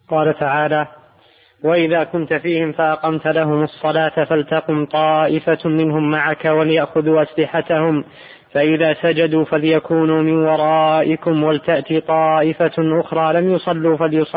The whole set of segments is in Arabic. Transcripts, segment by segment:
قال تعالى: وإذا كنت فيهم فأقمت لهم الصلاة فلتقم طائفة منهم معك وليأخذوا أسلحتهم فإذا سجدوا فليكونوا من ورائكم ولتأتي طائفة أخرى لم يصلوا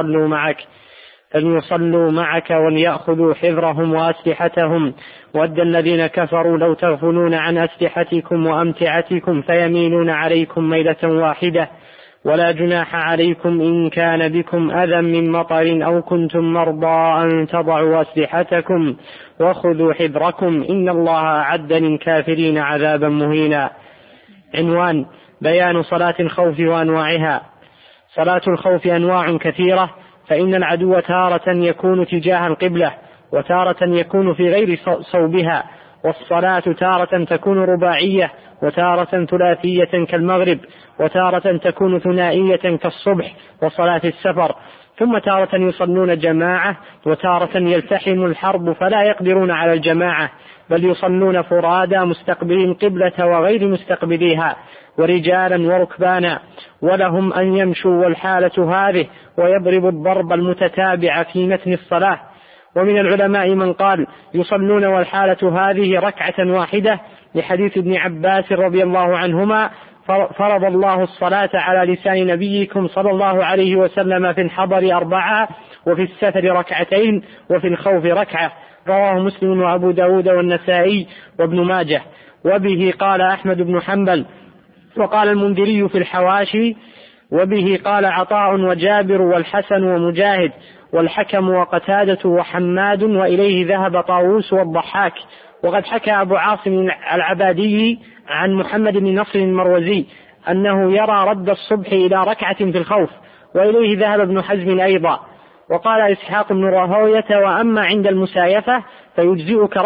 فليصلوا معك وليأخذوا حذرهم وأسلحتهم ود الذين كفروا لو تغفلون عن أسلحتكم وأمتعتكم فيميلون عليكم ميلة واحدة ولا جناح عليكم إن كان بكم أذى من مطر أو كنتم مرضى أن تضعوا أسلحتكم وخذوا حذركم إن الله أعد للكافرين عذابا مهينا. عنوان: بيان صلاة الخوف وأنواعها. صلاة الخوف أنواع كثيرة، فإن العدو تارة يكون تجاه القبلة وتارة يكون في غير صوبها، والصلاة تارة تكون رباعية وتارة ثلاثية كالمغرب وتارة تكون ثنائية كالصبح وصلاة السفر، ثم تارة يصلون جماعة وتارة يلتحم الحرب فلا يقدرون على الجماعة بل يصلون فرادى مستقبلين قبلة وغير مستقبليها ورجالا وركبانا، ولهم أن يمشوا والحالة هذه ويضرب الضرب المتتابع في متن الصلاة. ومن العلماء من قال يصلون والحالة هذه ركعة واحدة لحديث ابن عباس رضي الله عنهما: فرض الله الصلاة على لسان نبيكم صلى الله عليه وسلم في الحضر 4 وفي السفر 2 وفي الخوف 1. رواه مسلم وأبو داود والنسائي وابن ماجه. وبه قال أحمد بن حنبل وقال المنذري في الحواشي، وبه قال عطاء وجابر والحسن ومجاهد والحكم وقتادة وحماد، وإليه ذهب طاووس والضحاك. وقد حكى أبو عاصم العبادي عن محمد بن نصر المروزي أنه يرى رد الصبح إلى 1 في الخوف، وإليه ذهب ابن حزم أيضا. وقال إسحاق بن راهوية: وأما عند المسايفة فيجزئك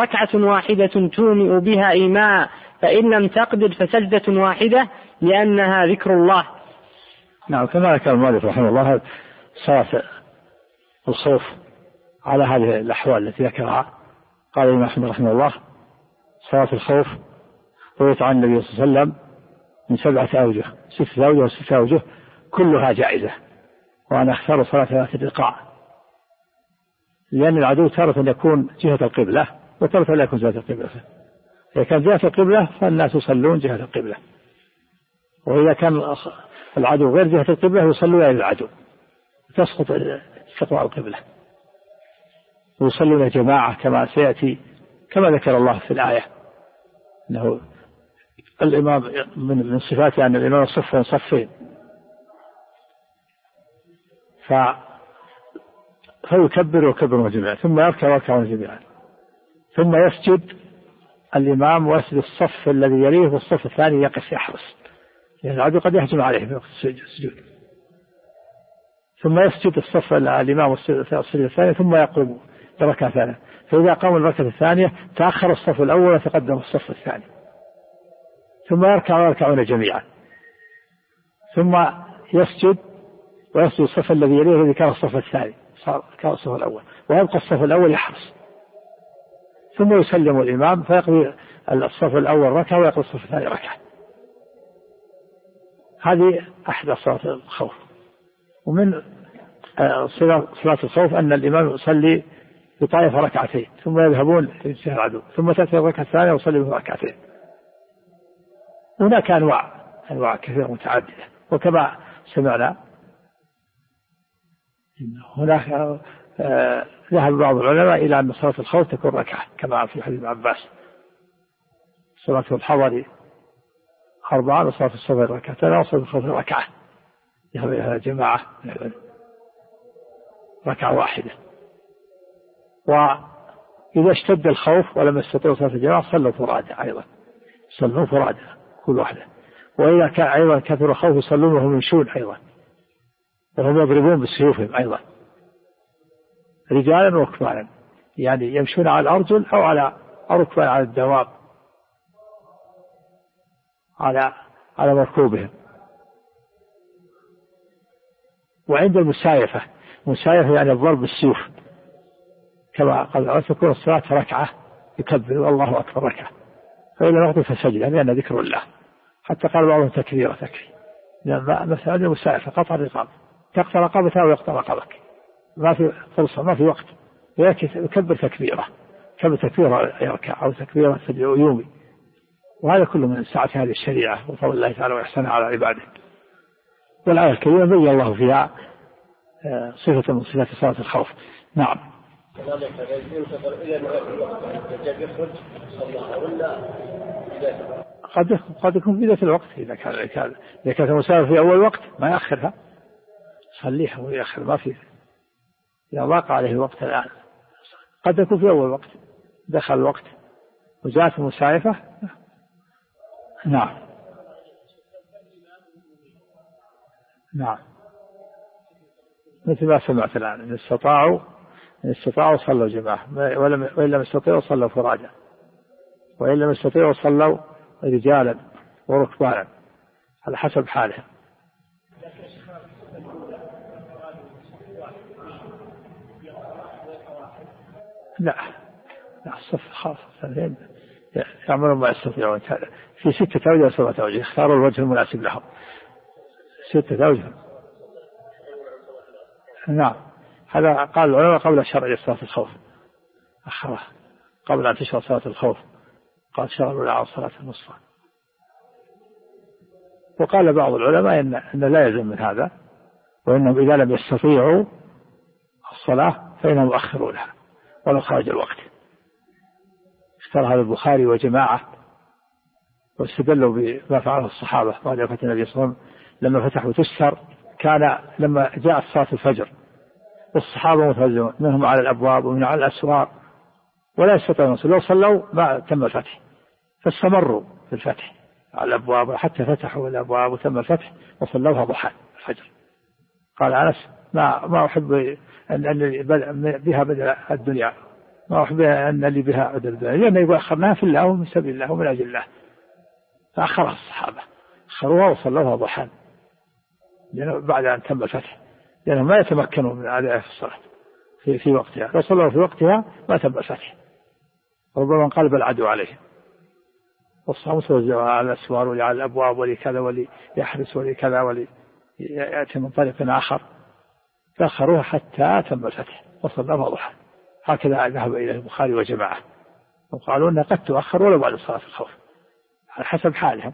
1 تومئ بها إيماء، فإن لم تقدر فسجدة واحدة لأنها ذكر الله. نعم، كما ذكر المؤلف رحمه الله صلاة الخوف على هذه الأحوال التي ذكرها. قال الإمام أحمد رحمه الله: صلاة الخوف رويت عن النبي صلى الله عليه وسلم من 7 أوجه 6 أوجه و6 أوجه كلها جائزة، وأنا أختار صلاة 3 الرقاع، لأن العدو تارة يكون جهة القبلة وتارة لا يكون جهة القبلة. إذا كان جهة القبلة فالناس يصلون جهة القبلة، وإذا كان العدو غير جهة القبلة يصلون إلى العدو تسقط استقبال القبلة، ويصلون جماعة كما سيأتي كما ذكر الله في الآية أنه الإمام من صفاته أن الإمام يصف صفين، فيكبر ويكبر جميعا ثم يركع ويركعون جميعا ثم يسجد الإمام ويسجد الصف الذي يليه والصف الثاني يقف يحرس، لأن العدو قد يهجم عليه في وقت السجود. ثم يسجد الصف الإمام والصف الثاني ثم يقوم بركعة ثانية، فإذا قام الركعة الثانية تأخر الصف الأول وتقدم الصف الثاني، ثم يركع ويركعون جميعا ثم يسجد ويسجد الصف الذي يليه الذي كان الصف الثاني كان الصف الأول، ويبقى الصف الأول يحرس، ثم يسلم الإمام فيقضي الصف الأول ركعة ويقضي الصف الثاني ركعة. هذه أحدى صلاة الخوف. ومن صلاة الخوف أن الإمام يصلي بطائفة 2 ثم يذهبون لاتجاه العدو ثم تأتي الركعة الثانية ويصلي بهم 2. هناك أنواع كثيرة متعددة، وكما سمعنا هناك ذهب بعض العلماء إلى أن صلاة الخوف تكون 1 كما في حديث ابن عباس: صلاة الحضر 4 وصلاة السفر 2 وصلاة الخوف 1 يا جماعة 1 وإذا اشتد الخوف ولم يستطيعوا صلاة الجماعة صلوا فرادى أيضا، صلوا فرادى كل واحدة. وإذا كان أيضا كثر الخوف يصلون وهم يمشون أيضا، وهم يضربون بسيوفهم أيضا رجالا وركبانا، يعني يمشون على الأرجل أو على ركبان على الدواب على مركوبهم. وعند المسايفة يعني الضرب بالسيوف كما قال تكون الصلاة 1 يكبر الله أكبر 1 فإذا نغضي فسجد لأن ذكر الله، حتى قال بعضهم تكبيرة تكفي. مثلا المسايفة قطع الرقاب تقطع رقبتها ويقطع رقبك ما في فرصة، ما في وقت، يكبر تكبيرة يركع أو تكبيرة يومي. وهذا كله من سعة هذه الشريعة وفضل الله تعالى وإحسانه على عباده. والآية الكريمة بين الله فيها صفة من صفات صلاة الخوف. نعم. قد يكون في ذات الوقت، إذا كان مسافر في أول وقت ما يأخرها، صليها ويأخر، ما في، إذا ضاق عليه الوقت الآن قد يكون في أول وقت دخل الوقت وجاءت المسايفة. نعم. مثل ما سمعت الآن، إن استطاعوا صلوا جماعة، وإن لم يستطيعوا صلوا فراجا، وإن لم يستطيعوا صلوا رجالا وركبانا على حسب حالهم. لا الصف خاصة يعملون ما يستطيعون في 6 أوجه و 7 أوجه، اختاروا الوجه المناسب لهم، 6 أوجه. نعم، هذا قال العلماء قبل شرع صلاة الخوف، أخره قبل أن تشرع صلاة الخوف، قال شرعوا لها صلاة الوسطى. وقال بعض العلماء إن لا يلزم من هذا، وإنهم إذا لم يستطيعوا الصلاة فإنهم يؤخرونها ولو خرج الوقت. اختار هذا البخاري وجماعة، واستدلوا بما فعله الصحابة بعد وفاة النبي صلى الله عليه وسلم لما فتحوا تستر، كان لما جاءت صلاة الفجر والصحابة متوزعون منهم على الأبواب ومن على الأسوار ولا يستطيعون، لو صلوا ما تم الفتح، فاستمروا في الفتح على الأبواب حتى فتحوا الأبواب وتم الفتح وصلوها ضحى الفجر. قال أنس ما أحب أن بها بدل الدنيا، ما أحب أن لي بها بدل الدنيا، لأنه يقول أخرناها في الله ومن سبيل الله ومن أجل الله، فأخرها الصحابة، أخروها وصلوها ضحى بعد أن تم الفتح، لأنهم ما يتمكنوا من أداء الصلاة في وقتها، لو صلوا في وقتها ما تم الفتح، ربما انقلب العدو عليهم. والصحابة متوزعوا على الأسوار وعلى الأبواب ولكذا وليحرس ولكذا وليأتي من طريق آخر، فأخروها حتى تم الفتح وصلوها ضحى. هكذا ذهب إلى البخاري وجماعة، وقالوا أنها قد تؤخر ولو بعد صلاة الخوف على حسب حالهم.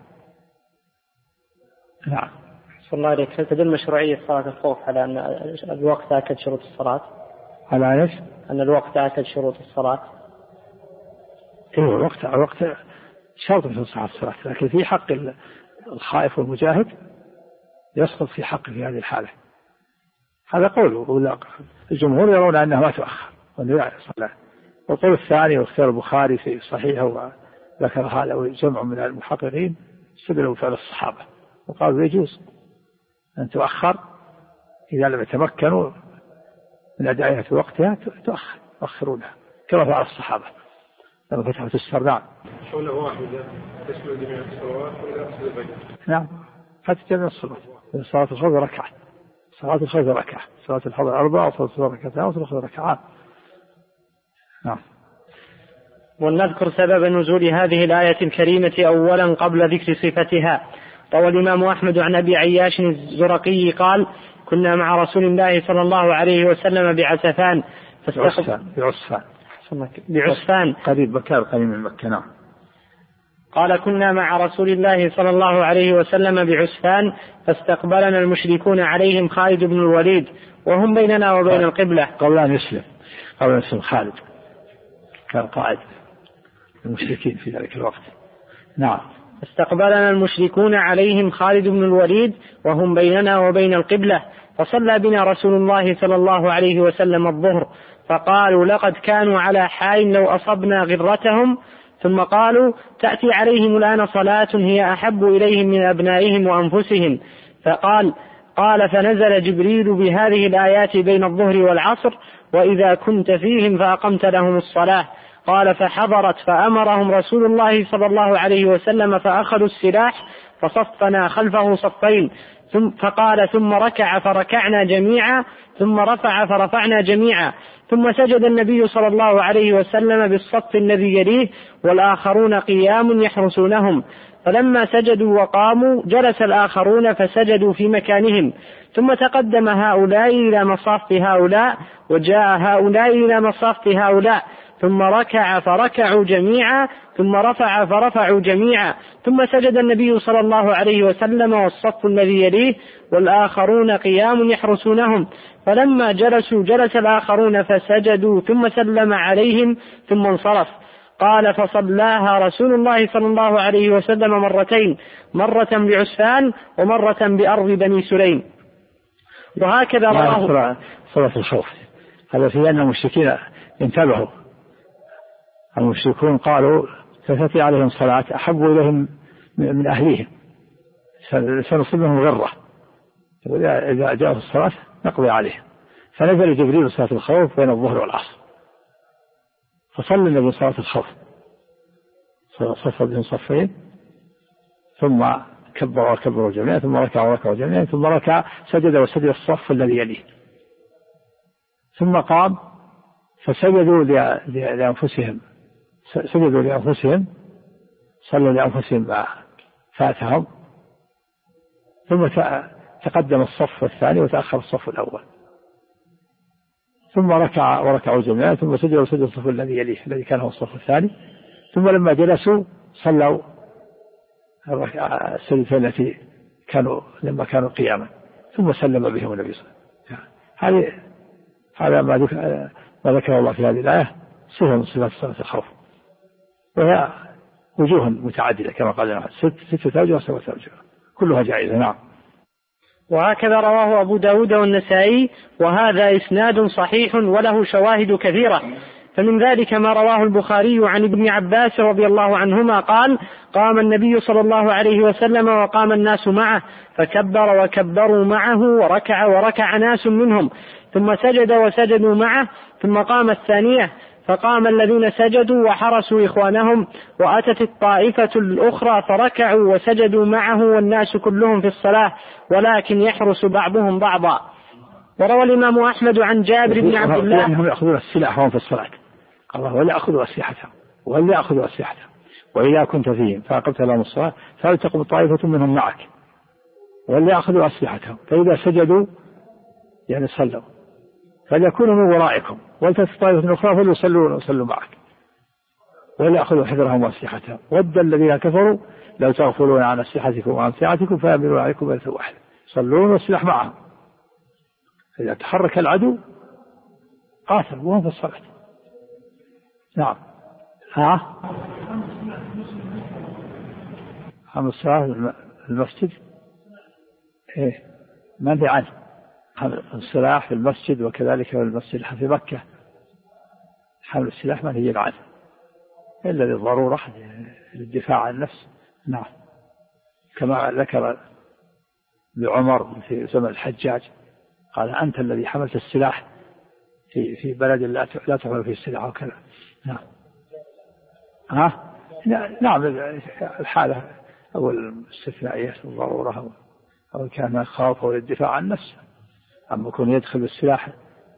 نعم. صلى الله عليك. هل تدل مشروعية صلاة الخوف على أن الوقت آكد شروط الصلاة؟ على إيش؟ أن الوقت آكد شروط الصلاة. إيه، الوقت شرط في صحة الصلاة، لكن في حق الخائف والمجاهد يسقط في حقه في هذه الحالة. هذا قوله، الجمهور يرون أنه ما تؤخر وأنه صلاة. والقول الثاني واختيار البخاري في صحيحه وذكر هذا وجمع من المحققين استدلوا بفعل الصحابة وقالوا يجوز أن تؤخر إذا لم يتمكنوا من أدائها في وقتها، تؤخرونها كما فعل الصحابة لما فتحوا السر. نعم. حول واحدة تشمل جميع الصلوات ولا أصل البيت؟ نعم، حتى جميع الصلوات. صلاة الخوف ركعة، صلاة الخوف ركعة، صلاة الحضر 4 وصلاة الخوف ركعتان وصلاة الخوف ركعان. نعم. ولنذكر سبب نزول هذه الآية الكريمة أولا قبل ذكر صفتها. روى الإمام أحمد عن أبي عياش الزرقي قال: كنا مع رسول الله صلى الله عليه وسلم بعسفان بعسفان قريب من مكة. نعم. قال: كنا مع رسول الله صلى الله عليه وسلم بعسفان فاستقبلنا المشركون عليهم خالد بن الوليد وهم بيننا وبين القبلة. قبل أن يسلم خالد كان قائد المشركين في ذلك الوقت. نعم. استقبلنا المشركون عليهم خالد بن الوليد وهم بيننا وبين القبلة، فصلى بنا رسول الله صلى الله عليه وسلم الظهر، فقالوا: لقد كانوا على حال لو أصبنا غرتهم. ثم قالوا: تأتي عليهم الآن صلاة هي أحب إليهم من أبنائهم وأنفسهم. قال: فنزل جبريل بهذه الآيات بين الظهر والعصر: وإذا كنت فيهم فأقمت لهم الصلاة. قال: فحضرت فأمرهم رسول الله صلى الله عليه وسلم فأخذوا السلاح فصفنا خلفه صفين، فقال: ثم ركع فركعنا جميعا، ثم رفع فرفعنا جميعا، ثم سجد النبي صلى الله عليه وسلم بالصف الذي يليه والآخرون قيام يحرسونهم، فلما سجدوا وقاموا جلس الآخرون فسجدوا في مكانهم، ثم تقدم هؤلاء إلى مصاف هؤلاء، وجاء هؤلاء إلى مصاف هؤلاء، ثم ركع فركعوا جميعا، ثم رفع فرفعوا جميعا، ثم سجد النبي صلى الله عليه وسلم والصف الذي يليه والآخرون قيام يحرسونهم، فلما جلسوا جلس الآخرون فسجدوا، ثم سلم عليهم ثم انصرف. قال: فصلاها رسول الله صلى الله عليه وسلم مرتين، مرة بعسفان ومرة بأرض بني سليم. وهكذا رواه. صلاة الخوف هذا في أن المشركين انتبهوا، المشركون قالوا ستأتي عليهم صلاة أحب إليهم من أهليهم، سنصيبهم غرة، إذا جاءوا الصلاة نقضي عليهم. فنزل جبريل صلاة الخوف بين الظهر والعصر، فصلى النبي صلاة الخوف، صف بهم صفين، ثم كبر وكبروا جميعا، ثم ركع وركعوا جميعا، ثم ركع سجد وسجد الصف الذي يليه، ثم قام فسجدوا لأنفسهم، سجدوا لأنفسهم، صلوا لأنفسهم ما فاتهم، ثم تقدم الصف الثاني وتأخر الصف الأول، ثم ركع وركعوا جميعا، ثم سجد وسجد الصف الذي يليه الذي كان هو الصف الثاني، ثم لما جلسوا صلوا السجدتين التي لما كانوا قياما، ثم سلم بهم النبي صلى الله عليه وسلم. هذا ما ذكر الله في هذه الآية صفة من صفات صلاة الخوف، وهي وجوه متعددة كما قال 6 أوجه و7 أوجه كلها جائزة. نعم. وهكذا رواه أبو داود والنسائي، وهذا إسناد صحيح وله شواهد كثيرة. فمن ذلك ما رواه البخاري عن ابن عباس رضي الله عنهما قال: قام النبي صلى الله عليه وسلم وقام الناس معه، فكبر وكبروا معه، وركع وركع ناس منهم، ثم سجد وسجدوا معه، ثم قام الثانية، فقام الذين سجدوا وحرسوا إخوانهم، وأتت الطائفة الأخرى فركعوا وسجدوا معه، والناس كلهم في الصلاة، ولكن يحرس بعضهم بعضا. وروى الإمام أحمد عن جابر بن عبد الله أنهم يأخذون السلاح وهم في الصلاة، الله ولا أخذوا أسلحتهم ولا أخذوا أسلحتهم، وإذا كنت فيهم فأقمت لهم الصلاة فلتقم طائفة منهم معك ولا أخذوا أسلحتهم، فإذا سجدوا يعني صلوا فليكونوا من ورائكم، ولتأتي طائفة أخرى فليصلوا معك ولا أخذوا حذرهم وأسلحتهم، ود الذين كفروا لو تغفلون عن أسلحتكم وأمتعتكم فيأمرون عليكم بيت واحد، صلون والسلاح معهم، إذا تحرك العدو قاتل وهم في الصلاة. نعم. حمل الصلاة المسجد منهي عنه، حمل السلاح في المسجد، وكذلك في المسجد في مكة حمل السلاح منهي عنه إلا للضرورة للدفاع عن النفس. نعم. كما ذكر لعمر في زمن الحجاج قال: أنت الذي حملت السلاح في بلد لا تحمل فيه السلاح وكذا. نعم. نعم. الحالة أو الاستثنائية الضرورة أو كان خوف أو للدفاع عن النفس، أما يكون يدخل بالسلاح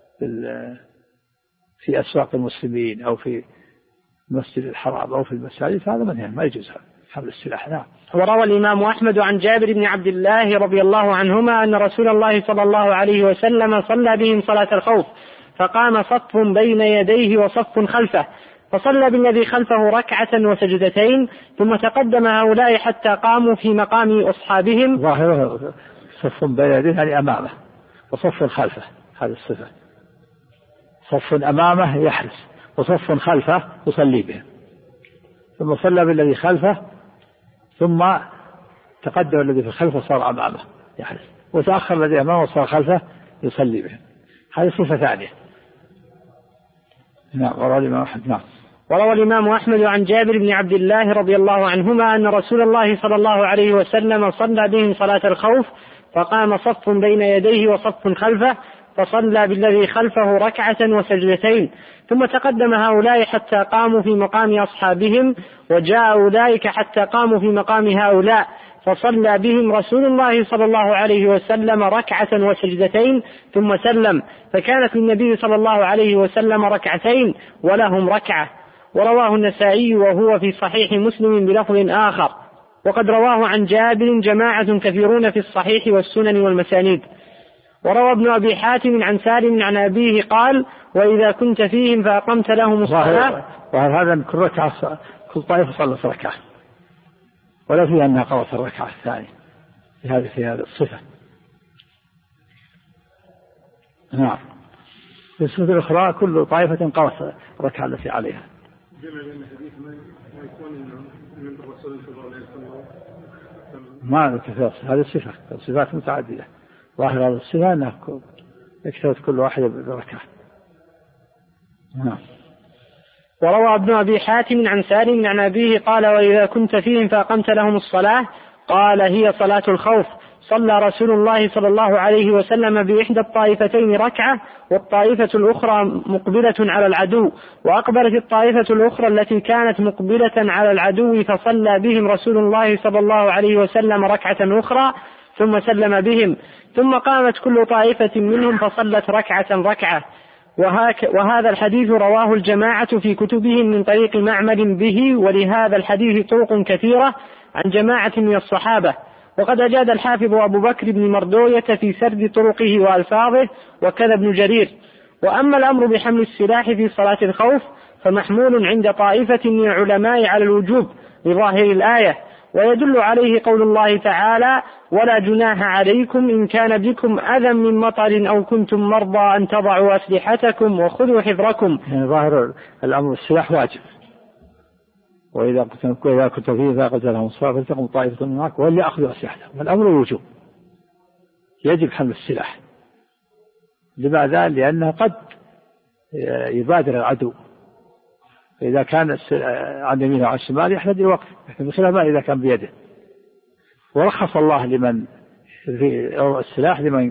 في أسواق المسلمين أو في مسجد الحرام أو في المساجد هذا منهي، ما يجوز حمل السلاح. نعم. وروى الإمام أحمد عن جابر بن عبد الله رضي الله عنهما أن رسول الله صلى الله عليه وسلم صلى بهم صلاة الخوف، فقام صف بين يديه وصف خلفه، فصلى بالذي خلفه ركعة وسجدتين، ثم تقدم هؤلاء حتى قاموا في مقام أصحابهم. ظاهره صف بين يديه يعني أمامه، وصف خلفه، هذه الصفة، صف أمامه يحرس وصف خلفه يصلي به، ثم صلى بالذي خلفه، ثم تقدم الذي في خلفه صار أمامه يحرس، وتأخر الذي أمامه صار خلفه يصلي به، هذه صفة ثانية. نعم. وروى الإمام أحمد عن جابر بن عبد الله رضي الله عنهما أن رسول الله صلى الله عليه وسلم صلى بهم صلاة الخوف، فقام صف بين يديه وصف خلفه، فصلى بالذي خلفه ركعة وسجدتين، ثم تقدم هؤلاء حتى قاموا في مقام أصحابهم، وجاء أولئك حتى قاموا في مقام هؤلاء، فصلى بهم رسول الله صلى الله عليه وسلم ركعة وسجدتين ثم سلم، فكانت للنبي صلى الله عليه وسلم ركعتين ولهم ركعة. ورواه النسائي وهو في صحيح مسلم بلفظ آخر. وقد رواه عن جابر جماعة كثيرون في الصحيح والسنن والمسانيد. وروى ابن أبي حاتم عن سالم عن أبيه قال: وإذا كنت فيهم فأقمت لهم الصلاة. وهذا كل ركعة كل طائفة صلت ركعة، ولا فيها أنها قضت الركعة الثانية في هذه الصفة. نعم. في الصفة الأخرى كل طائفة قضت الركعة التي عليها. جمع بين الحديث ما يكون من الرسول صلى الله عليه وسلم ما كثير. هذه الصفة صفات متعددة، ظاهر هذا الصفة أنها اكتبت كل واحدة بركعة. نعم. وروى ابن أبي حاتم عن سالم عن أبيه قال: وإذا كنت فيهم فأقمت لهم الصلاة قال: هي صلاة الخوف. صلى رسول الله صلى الله عليه وسلم بإحدى الطائفتين ركعة، والطائفة الأخرى مقبلة على العدو، وأقبلت الطائفة الأخرى التي كانت مقبلة على العدو فصلى بهم رسول الله صلى الله عليه وسلم ركعة أخرى ثم سلم بهم، ثم قامت كل طائفة منهم فصلت ركعة. وهذا الحديث رواه الجماعة في كتبهم من طريق معمر به، ولهذا الحديث طرق كثيرة عن جماعة من الصحابة. وقد أجاد الحافظ أبو بكر بن مردوية في سرد طرقه وألفاظه، وكذا ابن جرير. وأما الأمر بحمل السلاح في صلاة الخوف فمحمول عند طائفة من العلماء على الوجوب لظاهر الآية، ويدل عليه قول الله تعالى: ولا جناح عليكم إن كان بكم أذى من مطر أو كنتم مرضى أن تضعوا أسلحتكم وخذوا حذركم. يعني ظاهر الأمر السلاح واجب، وإذا كنت فيه فقتلهم الصلاة فلتقم طائفة معك وليأخذوا أسلحتهم. الأمر الوجوب، يجب حمل السلاح. لماذا؟ لأنه قد يبادر العدو، فإذا كان عن يمينه وعن الشمال يحتاج الوقت، لكن بخلاف ما إذا كان بيده. ورخص الله لمن في السلاح لمن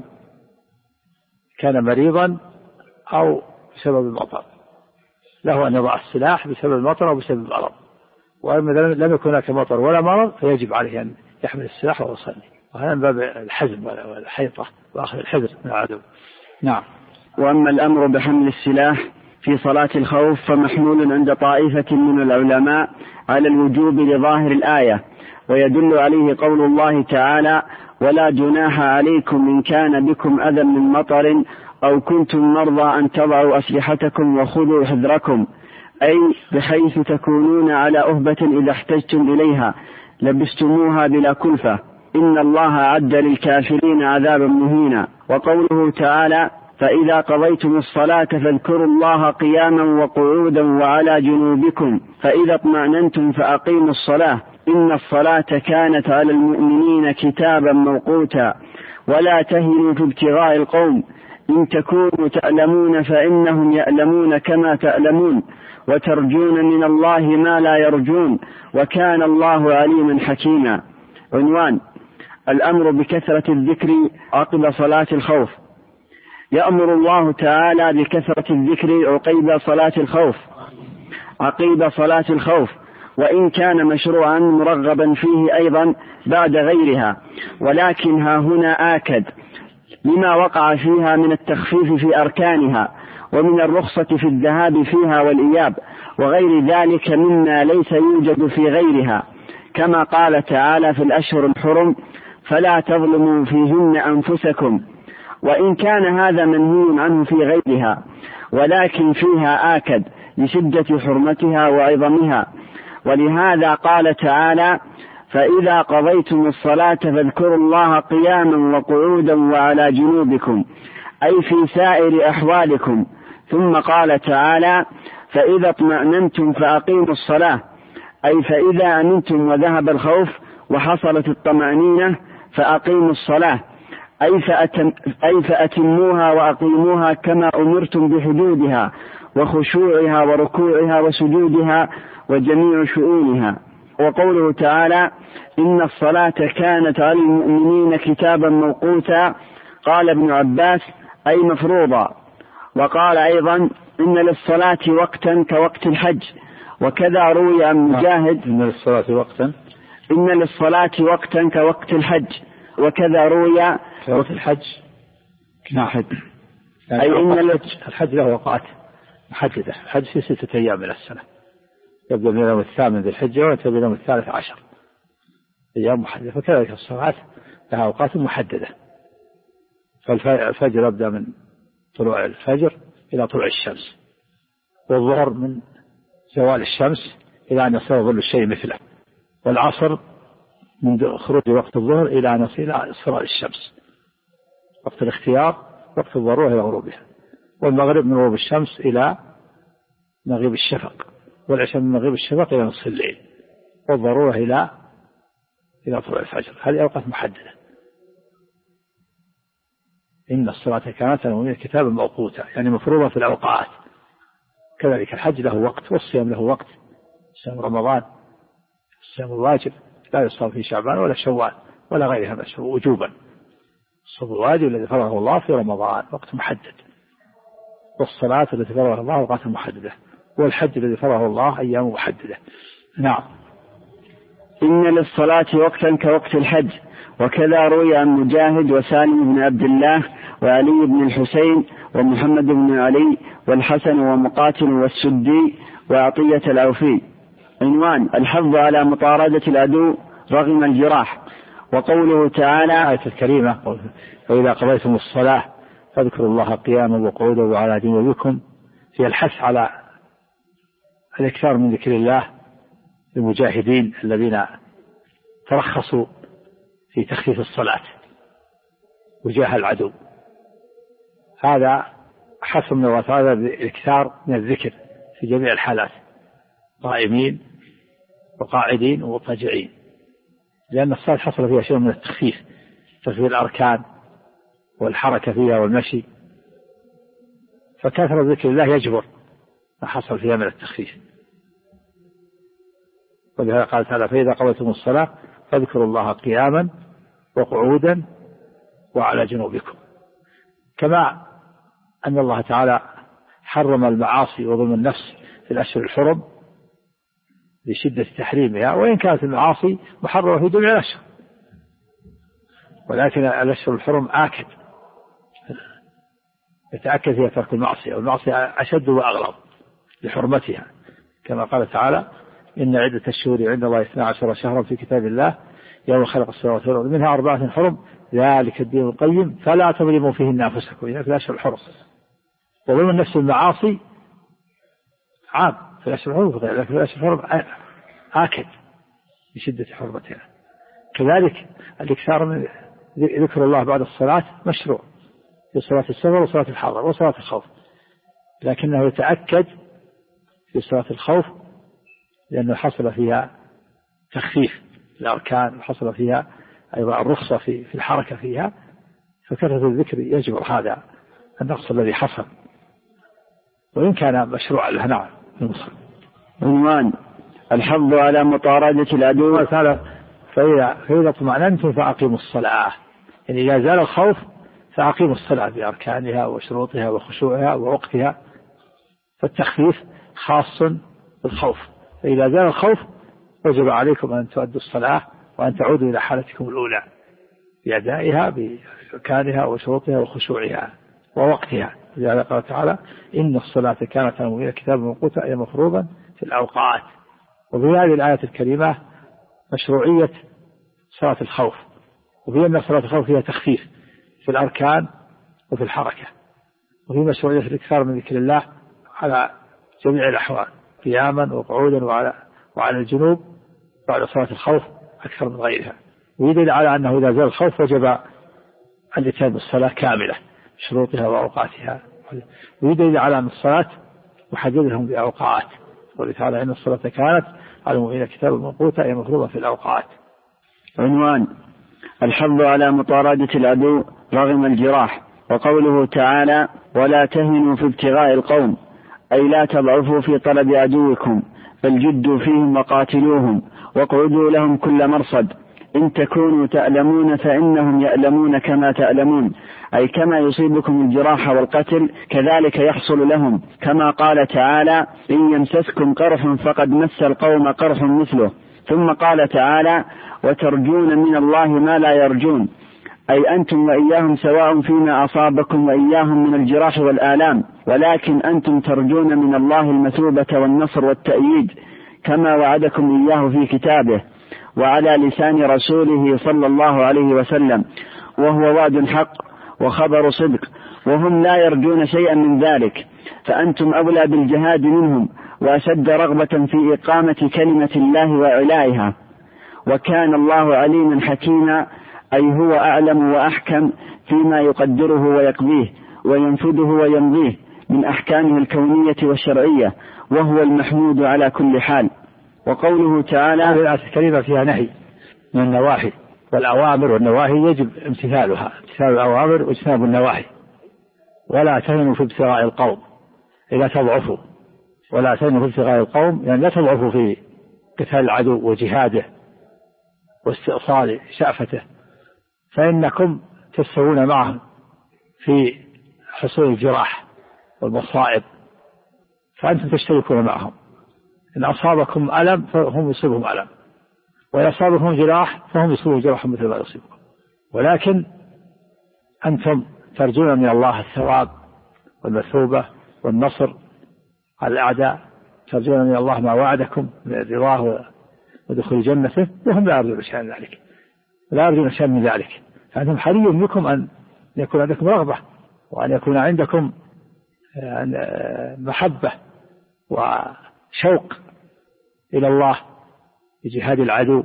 كان مريضا أو بسبب المطر، له أن يضع السلاح بسبب المطر أو بسبب المرض. وأما لم يكن هناك مطر ولا مرض فيجب عليه أن يحمل السلاح ويصلي، وهذا من باب الحزم والحيطة وأخذ الحذر من العدو. نعم. وأما الأمر بحمل السلاح في صلاة الخوف فمحمول عند طائفة من العلماء على الوجوب لظاهر الآية، ويدل عليه قول الله تعالى: ولا جناح عليكم إن كان بكم أذى من مطر أو كنتم مرضى أن تضعوا أسلحتكم وخذوا حذركم، أي بحيث تكونون على أهبة إذا احتجتم إليها لبستموها بلا كلفة، إن الله أعد للكافرين عذابا مهينا. وقوله تعالى: فإذا قضيتم الصلاة فاذكروا الله قياما وقعودا وعلى جنوبكم فإذا اطمأننتم فأقيموا الصلاة إن الصلاة كانت على المؤمنين كتابا موقوتا. ولا تهنوا في ابتغاء القوم إن تكونوا تألمون فإنهم يألمون كما تألمون وترجون من الله ما لا يرجون وكان الله عليما حكيما. عنوان: الأمر بكثرة الذكر عقب صلاة الخوف. يأمر الله تعالى بكثرة الذكر عقيب صلاة الخوف، وإن كان مشروعا مرغبا فيه أيضا بعد غيرها، ولكن ها هنا آكد لما وقع فيها من التخفيف في أركانها ومن الرخصة في الذهاب فيها والإياب وغير ذلك مما ليس يوجد في غيرها، كما قال تعالى في الأشهر الحرم: فلا تظلموا فيهن أنفسكم. وإن كان هذا منهي عنه في غيرها، ولكن فيها آكد لشدة حرمتها وعظمها. ولهذا قال تعالى: فإذا قضيتم الصلاة فاذكروا الله قياما وقعودا وعلى جنوبكم، أي في سائر أحوالكم. ثم قال تعالى: فإذا اطمأننتم فأقيموا الصلاة، أي فإذا أمنتم وذهب الخوف وحصلت الطمأنينة فأقيموا الصلاة، أي فأتموها وأقيموها كما أمرتم بحدودها وخشوعها وركوعها وسجودها وجميع شؤونها. وقوله تعالى: إن الصلاة كانت على المؤمنين كتابا موقوتا، قال ابن عباس: أي مفروضا. وقال أيضا: إن للصلاة وقتا كوقت الحج. وكذا روي عن مجاهد: إن للصلاة وقتا كوقت الحج. وكذا روي كوقت الحج ناحد، أي إن الحج له وقعات محددة. الحج في 6 أيام من السنة، يبدأ من يوم 8 ذي الحجة وينتهي من يوم 13. أيام محددة. فكذلك الصلاة لها أوقات محددة. فالفجر يبدأ من طلوع الفجر إلى طلوع الشمس، والظهر من زوال الشمس إلى أن يصير ظل الشيء مثله، والعصر من خروج وقت الظهر إلى أن يصل إلى إصفرار الشمس. وقت الاختيار وقت الضرورة إلى غروبها. والمغرب من غروب الشمس إلى مغيب الشفق، والعشاء من مغيب الشفق إلى نصف الليل، والضرورة إلى طلوع الفجر. هذه أوقات محددة. إن الصلاة كانت على المؤمنين كتابا موقوتا، يعني مفروضة في الأوقات. كذلك الحج له وقت، والصيام له وقت. صيام رمضان الصيام الواجب لا يصام في شعبان ولا شوال ولا غيرها من الشهور وجوبا. الصوم الواجب الذي فرضه الله في رمضان وقت محدد، والصلاة التي فرضها الله أوقات محددة، والحج الذي فرضه الله أيام محددة. نعم. إن للصلاة وقتا كوقت الحج. وكذا روي عن مجاهد وسالم بن عبد الله وعلي بن الحسين ومحمد بن علي والحسن ومقاتل والسدي وعطية العوفي. عنوان: الحظ على مطاردة العدو رغم الجراح. وقوله تعالى آية الكريمة: وإذا قضيتم الصلاة فاذكروا الله قياما وقعودا وعلى جنوبكم، في الحث على الإكثار من ذكر الله للمجاهدين الذين ترخصوا في تخفيف الصلاة وجاه العدو. هذا حث من الله تعالى بالإكثار من الذكر في جميع الحالات، قائمين وقاعدين ومضطجعين، لأن الصلاة حصل فيها شيء من التخفيف، تخفيف الأركان والحركة فيها والمشي، فكثرة ذكر الله يجبر ما حصل فيها من التخفيف. ولهذا قال تعالى: فإذا قضيتم الصلاة فاذكروا الله قياما وقعودا وعلى جنوبكم. كما أن الله تعالى حرم المعاصي وظلم النفس في الأشهر الحرم لشدة تحريمها، وإن كانت المعاصي محرمة في جميع الأشهر، ولكن الأشهر الحرم آكد، يتأكد فيها ترك المعصية، والمعصية أشد وأغلظ لحرمتها، كما قال تعالى: إن عدة الشهور عند الله 12 شهرا في كتاب الله يوم خلق السماوات والأرض منها 4 حرم ذلك الدين القيم فلا تظلموا فيهن أنفسكم. إذا في الأشهر الحرم، وظلم النفس المعاصي عام في الأشهر الحرم، لكن في الأشهر الحرم آكد بشدة حرمتها. كذلك الإكثار من ذكر الله بعد الصلاة مشروع في صلاة السفر وصلاة الحضر وصلاة الخوف، لكنه يتأكد في صلاة الخوف لأنه حصل فيها تخفيف الأركان، وحصل فيها أيضا الرخصة في الحركة فيها، فكثرة الذكر يجبر هذا النقص الذي حصل، وإن كان مشروعا له. نعم. عنوان: الحظ على مطاردة العدو. فإذا اطمأننتم فأقيموا الصلاة، يعني إذا زال الخوف فأقيموا الصلاة بأركانها وشروطها وخشوعها ووقتها، فالتخفيف خاص بالخوف. فإذا زال الخوف وجب عليكم أن تؤدوا الصلاة وأن تعودوا إلى حالتكم الأولى بأدائها بأركانها وشروطها وخشوعها ووقتها. لذلك قال تعالى: إن الصلاة كانت على المؤمنين كتابا موقوتا، أي مفروضا في الأوقات. وفي هذه الآية الكريمة مشروعية صلاة الخوف، وفي أن صلاة الخوف فيها تخفيف في الأركان وفي الحركة، وفي مشروعية الإكثار من ذكر الله على جميع الأحوال، قياما وقعودا وعلى الجنوب بعد صلاة الخوف أكثر من غيرها. ويدل على أنه إذا زال الخوف وجب الإتيان بالصلاة كاملة شروطها وأوقاتها. ويدل على أن الصلاة محددة لهم بأوقات، ولتعالى: إن الصلاة كانت على المؤمنين كتابا موقوتا، أي مفروضة في الأوقات. عنوان: الحظ على مطاردة العدو رغم الجراح. وقوله تعالى: ولا تهنوا في ابتغاء القوم، أي لا تضعفوا في طلب عدوكم، بل جدوا فيهم وقاتلوهم واقعدوا لهم كل مرصد، إن تكونوا تألمون فإنهم يألمون كما تألمون، أي كما يصيبكم الجراح والقتل كذلك يحصل لهم، كما قال تعالى: إن يمسسكم قرح فقد مس القوم قرح مثله. ثم قال تعالى: وترجون من الله ما لا يرجون، أي أنتم وإياهم سواء فيما أصابكم وإياهم من الجراح والآلام، ولكن أنتم ترجون من الله المثوبة والنصر والتأييد كما وعدكم إياه في كتابه. وعلى لسان رسوله صلى الله عليه وسلم، وهو وعد حق وخبر صدق، وهم لا يرجون شيئا من ذلك، فأنتم أولى بالجهاد منهم وأشد رغبة في إقامة كلمة الله وإعلائها. وكان الله عليما حكيما، أي هو أعلم وأحكم فيما يقدره ويقضيه وينفذه ويمضيه من أحكامه الكونية والشرعية، وهو المحمود على كل حال. وقوله تعالى: الآية الكريمة فيها نهي من النواهي، والأوامر والنواهي يجب امتثالها، امتثال الأوامر واجتناب النواهي. ولا تهنوا في ابتغاء القوم إذا تضعفوا، ولا تهنوا في ابتغاء القوم يعني لا تضعفوا في قتال العدو وجهاده واستئصال شأفته، فإنكم تستوون معهم في حصول الجراح والمصائب، فأنتم تشتركون معهم. إن أصابكم ألم فهم يصيبهم ألم، وإن أصابكم جراح فهم يصيبون جراح مثل ما يصيبكم. ولكن أنتم ترجون من الله الثواب والمثوبة والنصر على الأعداء، ترجون من الله ما وعدكم من رضاه ودخول جنته، وهم لا يرجون شيئا من ذلك، لا يرجون شيئا من ذلك. فأنتم حري بكم أن يكون عندكم رغبة، وأن يكون عندكم محبة وشوق إلى الله بجهاد العدو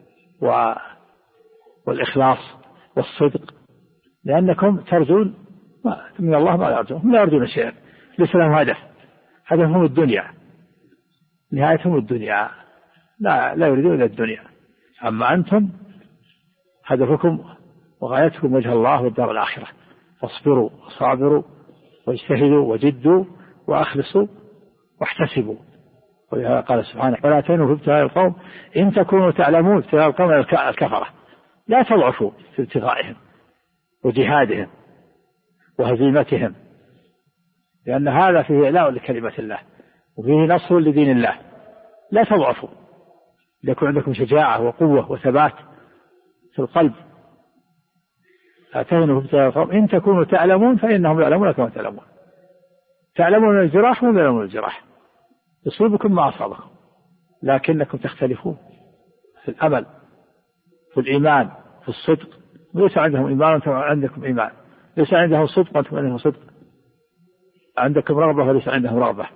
والإخلاص والصدق، لأنكم ترجون من الله ما لا يرجون. هم لا يرجون شيئا، ليس لهم هدف، هدفهم الدنيا، نهايتهم الدنيا، لا يريدون إلا الدنيا. أما أنتم هدفكم وغايتكم وجه الله والدار الآخرة، فاصبروا وصابروا واجتهدوا وجدوا وأخلصوا واحتسبوا. ولهذا قال سبحانه: ولا تهنوا في ابتغاء القوم إن تكونوا تعلمون. ابتغاء القوم الكفرة، لا تضعفوا في ابتغائهم وجهادهم وهزيمتهم، لأن هذا فيه إعلاء لكلمة الله وفيه نصر لدين الله. لا تضعفوا، ليكون عندكم شجاعة وقوة وثبات في القلب. لا تهنوا في ابتغاء القوم إن تكونوا تعلمون فإنهم يعلمون كما تعلمون. تعلمون الجراح وهم يعلمون الجراح، يصيبكم ما أصابكم، لكنكم تختلفون في الأمل، في الإيمان، في الصدق. ليس عندهم إيمان وأنتم عندكم إيمان، ليس عندهم صدق وأنتم عندهم صدق، عندكم رغبة وليس عندهم رغبة.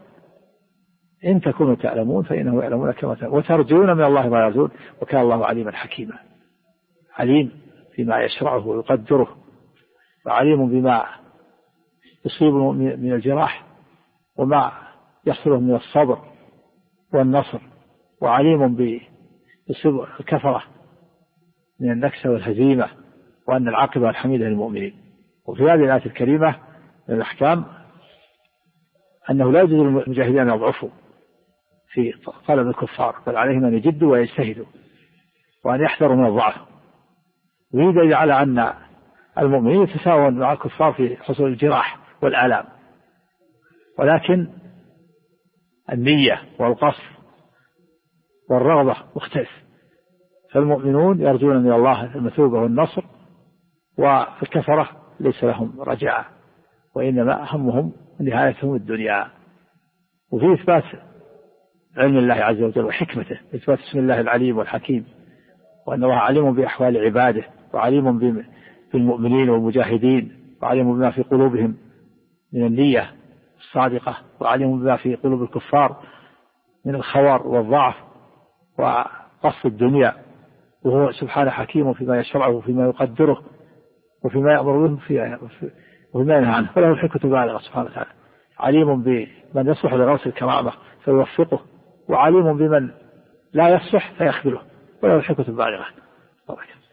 إن تكونوا تعلمون فإنهم يعلمون كما تعلمون، وترجون من الله ما يرجون، وكان الله عليما حكيما، عليم فيما يشرعه ويقدره، وعليم بما يصيب من الجراح وما يحصل من الصبر والنصر، وعليم بيصيب الكفرة من النكسة والهزيمة، وأن العاقبة الحميدة للمؤمنين. وفي هذه الآية الكريمة من الأحكام أنه لا يجوز للمجاهدين أن يضعفوا في طلب الكفار، بل عليهم أن يجدوا ويجتهدوا وأن يحذروا من الضعف. ويريد على أن المؤمنين يتساوون مع الكفار في حصول الجراح والآلام، ولكن النية والقصد والرغبة مختلف. فالمؤمنون يرجون من الله المثوبة والنصر، والكفرة ليس لهم رجاء، وإنما همهم نهايتهم الدنيا. وفي إثبات علم الله عز وجل وحكمته، إثبات اسم الله العليم والحكيم، وأن الله عليم بأحوال عباده، وعليم بالمؤمنين والمجاهدين، وعليم بما في قلوبهم من النية الصادقة، وعليم بما في قلوب الكفار من الخور والضعف وقصد الدنيا. وهو سبحانه حكيم فيما يشرعه وفيما يقدره وفيما يأمر به وفيما ينهى عنه، فله الحكمة البالغة سبحانه وتعالى. عليم بمن يصلح لرأس الكرامة فيوفقه، وعليم بمن لا يصلح فيخذله، وله الحكمة البالغة.